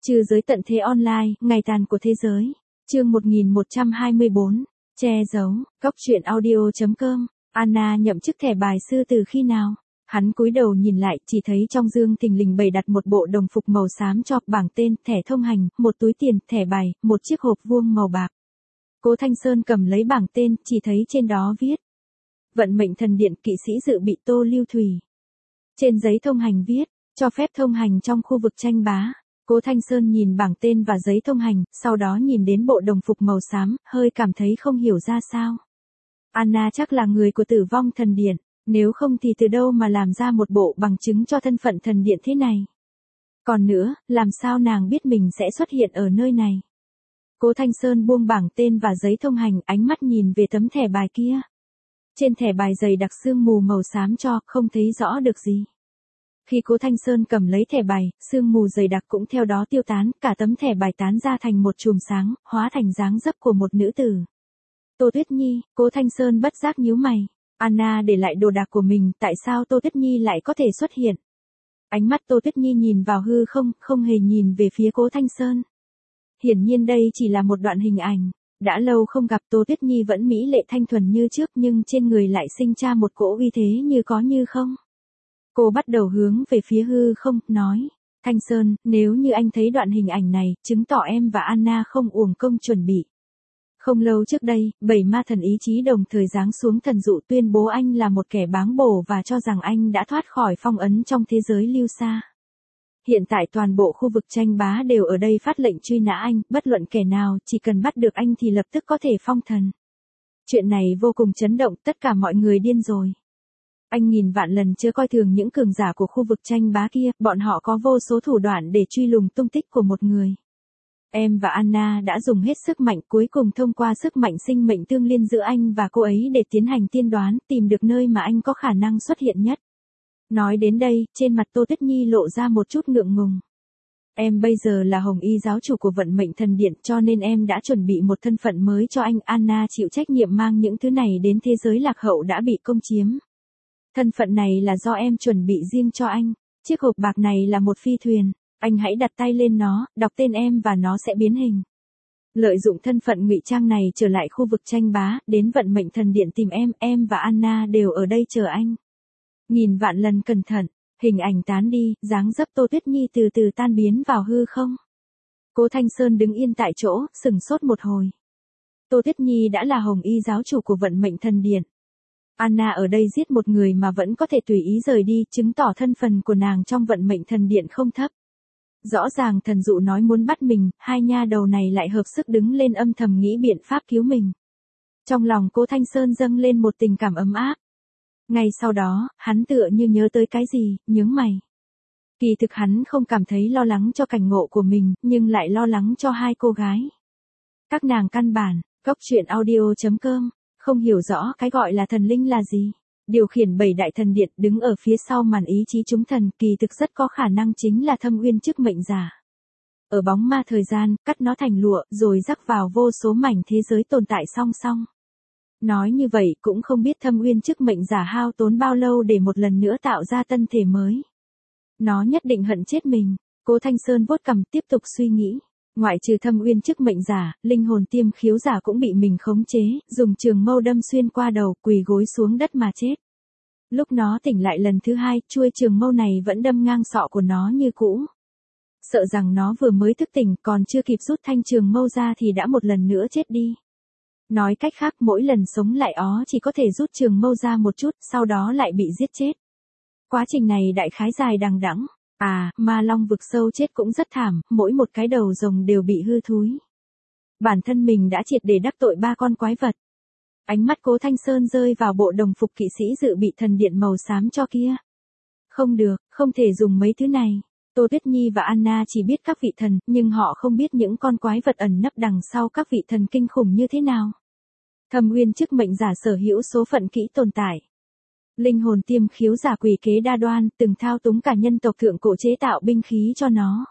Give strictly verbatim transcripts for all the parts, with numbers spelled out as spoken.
Trừ giới tận thế online, ngày tàn của thế giới. Chương một nghìn một trăm hai mươi bốn. Che giấu. Cóc truyện audio chấm com. Anna nhậm chức thẻ bài sư từ khi nào? Hắn cúi đầu nhìn lại, chỉ thấy trong dương thình lình bày đặt một bộ đồng phục màu xám cho, bảng tên, thẻ thông hành, một túi tiền, thẻ bài, một chiếc hộp vuông màu bạc. Cố Thanh Sơn cầm lấy bảng tên, chỉ thấy trên đó viết: Vận mệnh thần điện, kỵ sĩ dự bị Tô Lưu Thủy. Trên giấy thông hành viết: cho phép thông hành trong khu vực tranh bá. Cố Thanh Sơn nhìn bảng tên và giấy thông hành, sau đó nhìn đến bộ đồng phục màu xám, hơi cảm thấy không hiểu ra sao. Anna chắc là người của Tử Vong Thần Điện, nếu không thì từ đâu mà làm ra một bộ bằng chứng cho thân phận thần điện thế này. Còn nữa, làm sao nàng biết mình sẽ xuất hiện ở nơi này? Cố Thanh Sơn buông bảng tên và giấy thông hành, ánh mắt nhìn về tấm thẻ bài kia. Trên thẻ bài dày đặc sương mù màu xám cho, không thấy rõ được gì. Khi Cố Thanh Sơn cầm lấy thẻ bài, sương mù dày đặc cũng theo đó tiêu tán, cả tấm thẻ bài tán ra thành một chùm sáng, hóa thành dáng dấp của một nữ tử. Tô Tuyết Nhi. Cố Thanh Sơn bất giác nhíu mày. Anna để lại đồ đạc của mình, tại sao Tô Tuyết Nhi lại có thể xuất hiện? Ánh mắt Tô Tuyết Nhi nhìn vào hư không, không hề nhìn về phía Cố Thanh Sơn. Hiển nhiên đây chỉ là một đoạn hình ảnh. Đã lâu không gặp, Tô Tuyết Nhi vẫn mỹ lệ thanh thuần như trước, nhưng trên người lại sinh ra một cỗ uy thế như có như không. Cô bắt đầu hướng về phía hư không, nói: Thanh Sơn, nếu như anh thấy đoạn hình ảnh này, chứng tỏ em và Anna không uổng công chuẩn bị. Không lâu trước đây, bảy ma thần ý chí đồng thời giáng xuống thần dụ, tuyên bố anh là một kẻ báng bổ và cho rằng anh đã thoát khỏi phong ấn trong thế giới lưu xa. Hiện tại toàn bộ khu vực tranh bá đều ở đây phát lệnh truy nã anh, bất luận kẻ nào, chỉ cần bắt được anh thì lập tức có thể phong thần. Chuyện này vô cùng chấn động, tất cả mọi người điên rồi. Anh nghìn vạn lần chưa coi thường những cường giả của khu vực tranh bá kia, bọn họ có vô số thủ đoạn để truy lùng tung tích của một người. Em và Anna đã dùng hết sức mạnh, cuối cùng thông qua sức mạnh sinh mệnh tương liên giữa anh và cô ấy để tiến hành tiên đoán, tìm được nơi mà anh có khả năng xuất hiện nhất. Nói đến đây, trên mặt Tô Tuyết Nhi lộ ra một chút ngượng ngùng. Em bây giờ là Hồng Y giáo chủ của Vận Mệnh Thần Điện, cho nên em đã chuẩn bị một thân phận mới cho anh. Anna chịu trách nhiệm mang những thứ này đến thế giới lạc hậu đã bị công chiếm. Thân phận này là do em chuẩn bị riêng cho anh. Chiếc hộp bạc này là một phi thuyền. Anh hãy đặt tay lên nó, đọc tên em và nó sẽ biến hình. Lợi dụng thân phận ngụy trang này trở lại khu vực tranh bá, đến Vận Mệnh Thần Điện tìm em, em và Anna đều ở đây chờ anh. Nghìn vạn lần cẩn thận, hình ảnh tán đi, dáng dấp Tô Tuyết Nhi từ từ tan biến vào hư không. Cố Thanh Sơn đứng yên tại chỗ, sừng sốt một hồi. Tô Tuyết Nhi đã là Hồng Y giáo chủ của Vận Mệnh Thần Điện. Anna ở đây giết một người mà vẫn có thể tùy ý rời đi, chứng tỏ thân phận của nàng trong Vận Mệnh Thần Điện không thấp. Rõ ràng thần dụ nói muốn bắt mình, hai nha đầu này lại hợp sức đứng lên âm thầm nghĩ biện pháp cứu mình. Trong lòng Cố Thanh Sơn dâng lên một tình cảm ấm áp. Ngay sau đó, hắn tựa như nhớ tới cái gì, nhướng mày. Kỳ thực hắn không cảm thấy lo lắng cho cảnh ngộ của mình, nhưng lại lo lắng cho hai cô gái. Các nàng căn bản, cóc truyện audio chấm com, không hiểu rõ cái gọi là thần linh là gì. Điều khiển bảy đại thần điện, đứng ở phía sau màn ý chí chúng thần, kỳ thực rất có khả năng chính là Thâm Uyên chức mệnh giả. Ở bóng ma thời gian, cắt nó thành lụa, rồi rắc vào vô số mảnh thế giới tồn tại song song. Nói như vậy cũng không biết Thâm Uyên chức mệnh giả hao tốn bao lâu để một lần nữa tạo ra tân thể mới. Nó nhất định hận chết mình. Cố Thanh Sơn vuốt cằm tiếp tục suy nghĩ. Ngoại trừ Thâm Uyên chức mệnh giả, linh hồn tiêm khiếu giả cũng bị mình khống chế, dùng trường mâu đâm xuyên qua đầu, quỳ gối xuống đất mà chết. Lúc nó tỉnh lại lần thứ hai, chuôi trường mâu này vẫn đâm ngang sọ của nó như cũ. Sợ rằng nó vừa mới thức tỉnh, còn chưa kịp rút thanh trường mâu ra thì đã một lần nữa chết đi. Nói cách khác, mỗi lần sống lại ó chỉ có thể rút trường mâu ra một chút, sau đó lại bị giết chết. Quá trình này đại khái dài đằng đẵng. À, ma long vực sâu chết cũng rất thảm, mỗi một cái đầu rồng đều bị hư thúi. Bản thân mình đã triệt để đắc tội ba con quái vật. Ánh mắt Cố Thanh Sơn rơi vào bộ đồng phục kỵ sĩ dự bị thần điện màu xám cho kia. Không được, không thể dùng mấy thứ này. Tô Tuyết Nhi và Anna chỉ biết các vị thần, nhưng họ không biết những con quái vật ẩn nấp đằng sau các vị thần kinh khủng như thế nào. Thâm Uyên chức mệnh giả sở hữu số phận kỹ tồn tại. Linh hồn tiêm khiếu giả quỷ kế đa đoan, từng thao túng cả nhân tộc thượng cổ chế tạo binh khí cho nó.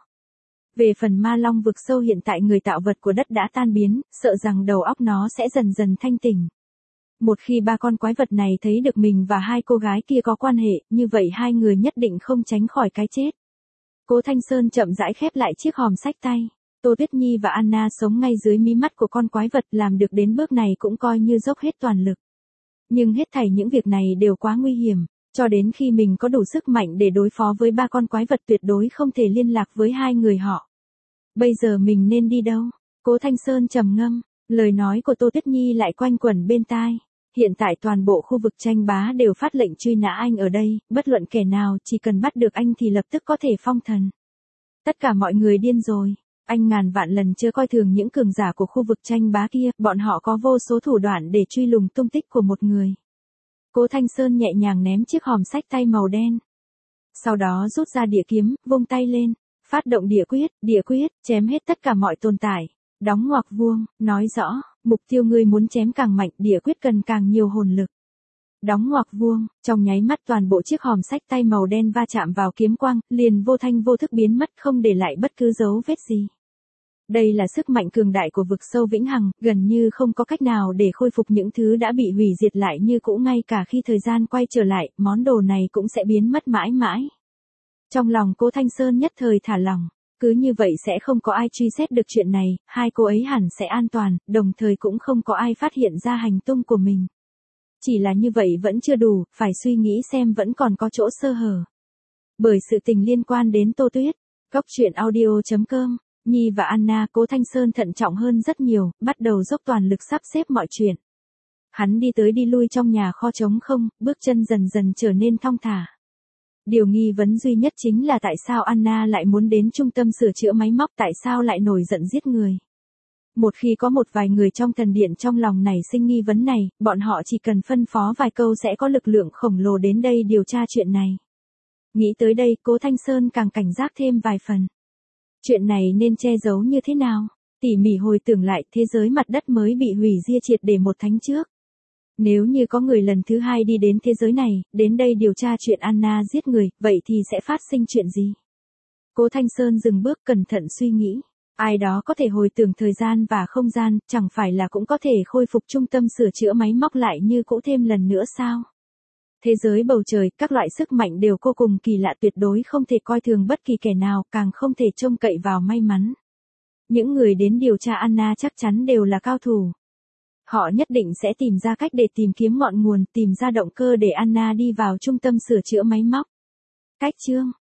Về phần ma long vực sâu, hiện tại người tạo vật của đất đã tan biến, sợ rằng đầu óc nó sẽ dần dần thanh tỉnh. Một khi ba con quái vật này thấy được mình và hai cô gái kia có quan hệ, như vậy hai người nhất định không tránh khỏi cái chết. Cố Thanh Sơn chậm rãi khép lại chiếc hòm sách tay. Tô Tuyết Nhi và Anna sống ngay dưới mí mắt của con quái vật, làm được đến bước này cũng coi như dốc hết toàn lực. Nhưng hết thảy những việc này đều quá nguy hiểm, cho đến khi mình có đủ sức mạnh để đối phó với ba con quái vật tuyệt đối không thể liên lạc với hai người họ. Bây giờ mình nên đi đâu? Cố Thanh Sơn trầm ngâm, lời nói của Tô Tuyết Nhi lại quanh quẩn bên tai. Hiện tại toàn bộ khu vực tranh bá đều phát lệnh truy nã anh ở đây, bất luận kẻ nào chỉ cần bắt được anh thì lập tức có thể phong thần. Tất cả mọi người điên rồi, anh ngàn vạn lần chưa coi thường những cường giả của khu vực tranh bá kia, bọn họ có vô số thủ đoạn để truy lùng tung tích của một người. Cố Thanh Sơn nhẹ nhàng ném chiếc hòm sách tay màu đen. Sau đó rút ra địa kiếm, vung tay lên, phát động địa quyết, địa quyết, chém hết tất cả mọi tồn tại. Đóng ngoặc vuông, nói rõ, mục tiêu ngươi muốn chém càng mạnh, địa quyết cần càng nhiều hồn lực. Đóng ngoặc vuông, trong nháy mắt toàn bộ chiếc hòm sách tay màu đen va chạm vào kiếm quang, liền vô thanh vô thức biến mất không để lại bất cứ dấu vết gì. Đây là sức mạnh cường đại của vực sâu vĩnh hằng, gần như không có cách nào để khôi phục những thứ đã bị hủy diệt lại như cũ, ngay cả khi thời gian quay trở lại, món đồ này cũng sẽ biến mất mãi mãi. Trong lòng Cố Thanh Sơn nhất thời thả lỏng. Cứ như vậy sẽ không có ai truy xét được chuyện này, hai cô ấy hẳn sẽ an toàn, đồng thời cũng không có ai phát hiện ra hành tung của mình. Chỉ là như vậy vẫn chưa đủ, phải suy nghĩ xem vẫn còn có chỗ sơ hở. Bởi sự tình liên quan đến Tô Tuyết, Góc Truyện Audio chấm com, Nhi và Anna, Cố Thanh Sơn thận trọng hơn rất nhiều, bắt đầu dốc toàn lực sắp xếp mọi chuyện. Hắn đi tới đi lui trong nhà kho trống không, bước chân dần dần trở nên thong thả. Điều nghi vấn duy nhất chính là tại sao Anna lại muốn đến trung tâm sửa chữa máy móc, tại sao lại nổi giận giết người. Một khi có một vài người trong thần điện trong lòng nảy sinh nghi vấn này, bọn họ chỉ cần phân phó vài câu sẽ có lực lượng khổng lồ đến đây điều tra chuyện này. Nghĩ tới đây, Cố Thanh Sơn càng cảnh giác thêm vài phần. Chuyện này nên che giấu như thế nào? Tỉ mỉ hồi tưởng lại, thế giới mặt đất mới bị hủy diệt triệt để một tháng trước. Nếu như có người lần thứ hai đi đến thế giới này, đến đây điều tra chuyện Anna giết người, vậy thì sẽ phát sinh chuyện gì? Cố Thanh Sơn dừng bước cẩn thận suy nghĩ. Ai đó có thể hồi tưởng thời gian và không gian, chẳng phải là cũng có thể khôi phục trung tâm sửa chữa máy móc lại như cũ thêm lần nữa sao? Thế giới bầu trời, các loại sức mạnh đều vô cùng kỳ lạ, tuyệt đối không thể coi thường bất kỳ kẻ nào, càng không thể trông cậy vào may mắn. Những người đến điều tra Anna chắc chắn đều là cao thủ. Họ nhất định sẽ tìm ra cách để tìm kiếm ngọn nguồn, tìm ra động cơ để Anna đi vào trung tâm sửa chữa máy móc. Cách chương